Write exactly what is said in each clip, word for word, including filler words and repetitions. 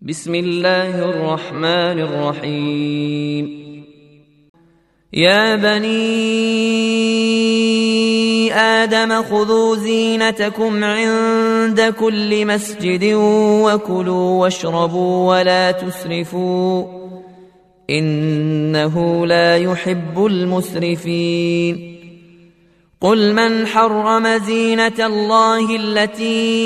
بسم الله الرحمن الرحيم. يا بني آدم خذوا زينتكم عند كل مسجد وكلوا واشربوا ولا تسرفوا إنه لا يحب المسرفين. قل من حرم زينة الله التي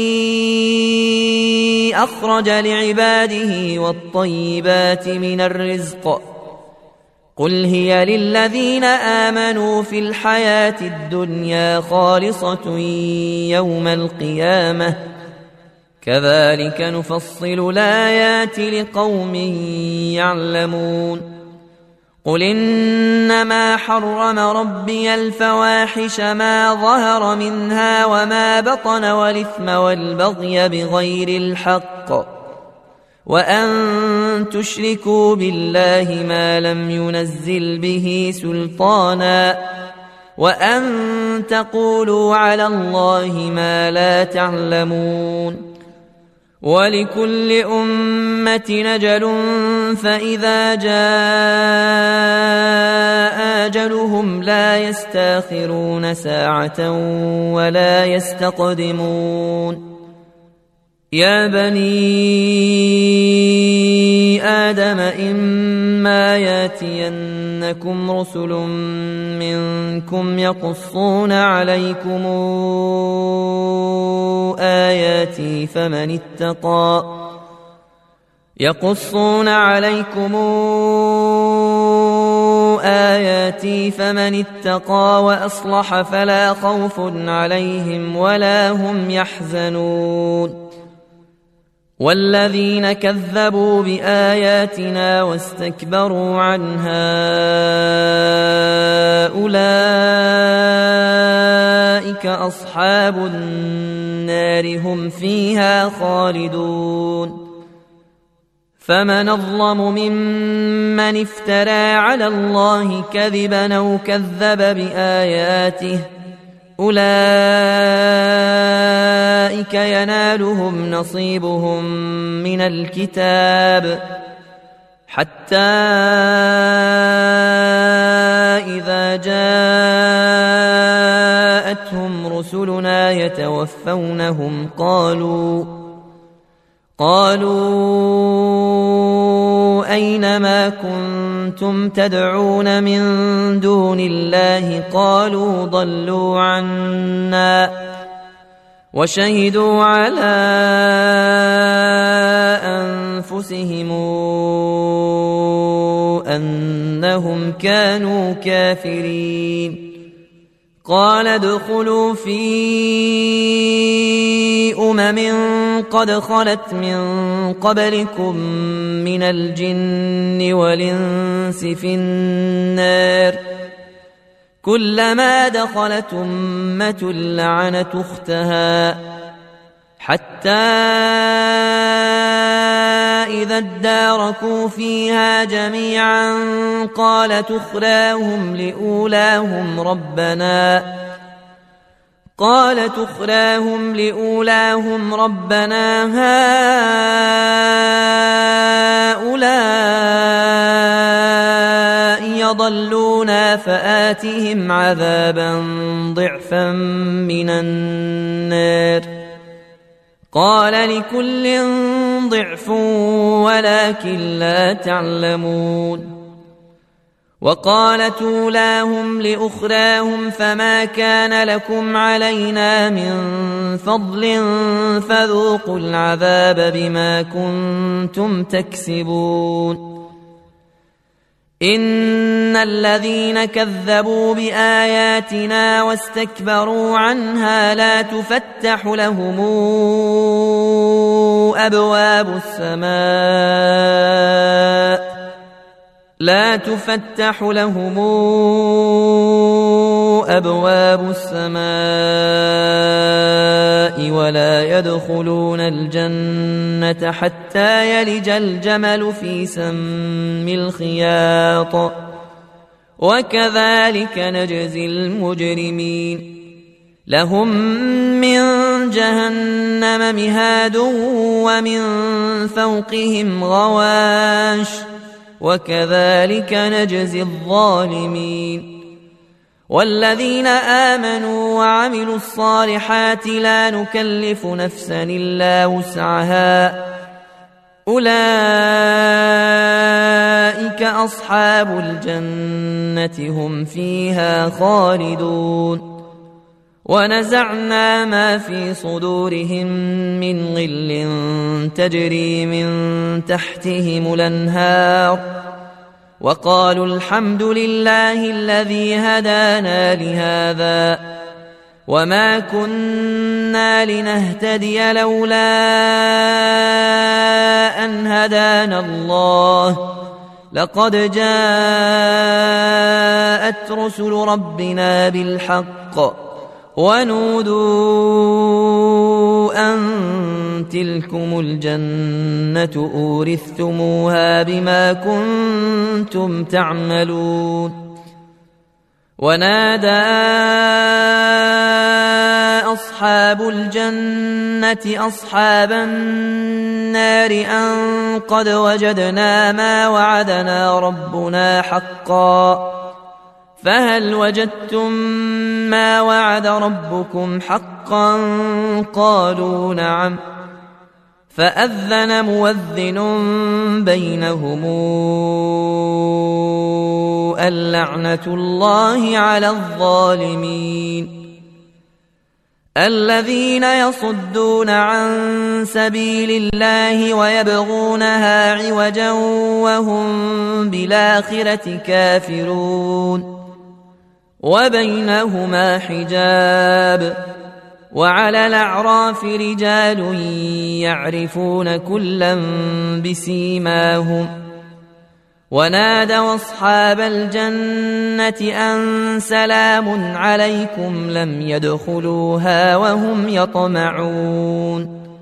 أخرج لعباده والطيبات من الرزق قل هي للذين آمنوا في الحياة الدنيا خالصة يوم القيامة كذلك نفصل الآيات لقوم يعلمون. قل إنما حرم ربي الفواحش ما ظهر منها وما بطن والإثم والبغي بغير الحق وأن تشركوا بالله ما لم ينزل به سلطانا وأن تقولوا على الله ما لا تعلمون. ولكل أمة أجل فإذا جاء أجلهم لا يستأخرون ساعة ولا يستقدمون. يا بني آدم إما ياتينكم رسل منكم يقصون عليكم آياتي فمن اتقى يقصون عليكم آياتي فمن اتقى وأصلح فلا خوف عليهم ولا هم يحزنون. والذين كذبوا بآياتنا واستكبروا عنها أولئك أصحاب النار هم فيها خالدون. فمن أظلم ممن افترى على الله كذبا أو كذب بآياته أولئك ينالهم نصيبهم من الكتاب حتى إذا جاءتهم رسلنا يتوفونهم قالوا قالوا أين ما كنتم تدعون من دون الله قالوا ضلوا عنا وشهدوا على أنفسهم أنهم كانوا كافرين. قال ادخلوا في أمم قد خلت من قبلكم من الجن والإنس في النار كلما دخلت أمة لعنت أختها حتى إذا اداركوا فيها جميعا قالت أخراهم لأولاهم ربنا قالت أخراهم لأولاهم ربنا هؤلاء يضلونا فآتهم عذابا ضعفا من النار قال لكل ضعف ولكن لا تعلمون. وقالت أولاهم لأخراهم فما كان لكم علينا من فضل فذوقوا العذاب بما كنتم تكسبون. إن الذين كذبوا بآياتنا واستكبروا عنها لا تفتح لهم أبواب السماء لا تفتح لهم أبواب السماء ولا يدخلون الجنة حتى يلج الجمل في سم الخياط وكذلك نجزي المجرمين. لهم من جهنم مهاد ومن فوقهم غواش وكذلك نجزي الظالمين والذين آمنوا وعملوا الصالحات لا نكلف نفسا إلا وسعها أولئك أصحاب الجنة هم فيها خالدون ونزعنا ما في صدورهم من غل تجري من تحتهم الأنهار وقالوا الحمد لله الذي هدانا لهذا وما كنا لنهتدي لولا أن هدانا الله لقد جاءت رسل ربنا بالحق ونودوا أن تلكم الجنة أورثتموها بما كنتم تعملون ونادى أصحاب الجنة أصحاب النار أن قد وجدنا ما وعدنا ربنا حقا فهل وجدتم ما وعد ربكم حقا قالوا نعم فأذن مؤذن بينهم اللعنة الله على الظالمين الذين يصدون عن سبيل الله ويبغونها عوجا وهم بالآخرة كافرون وبينهما حجاب وعلى الأعراف رجال يعرفون كلا بسيماهم ونادوا أصحاب الجنة أن سلام عليكم لم يدخلوها وهم يطمعون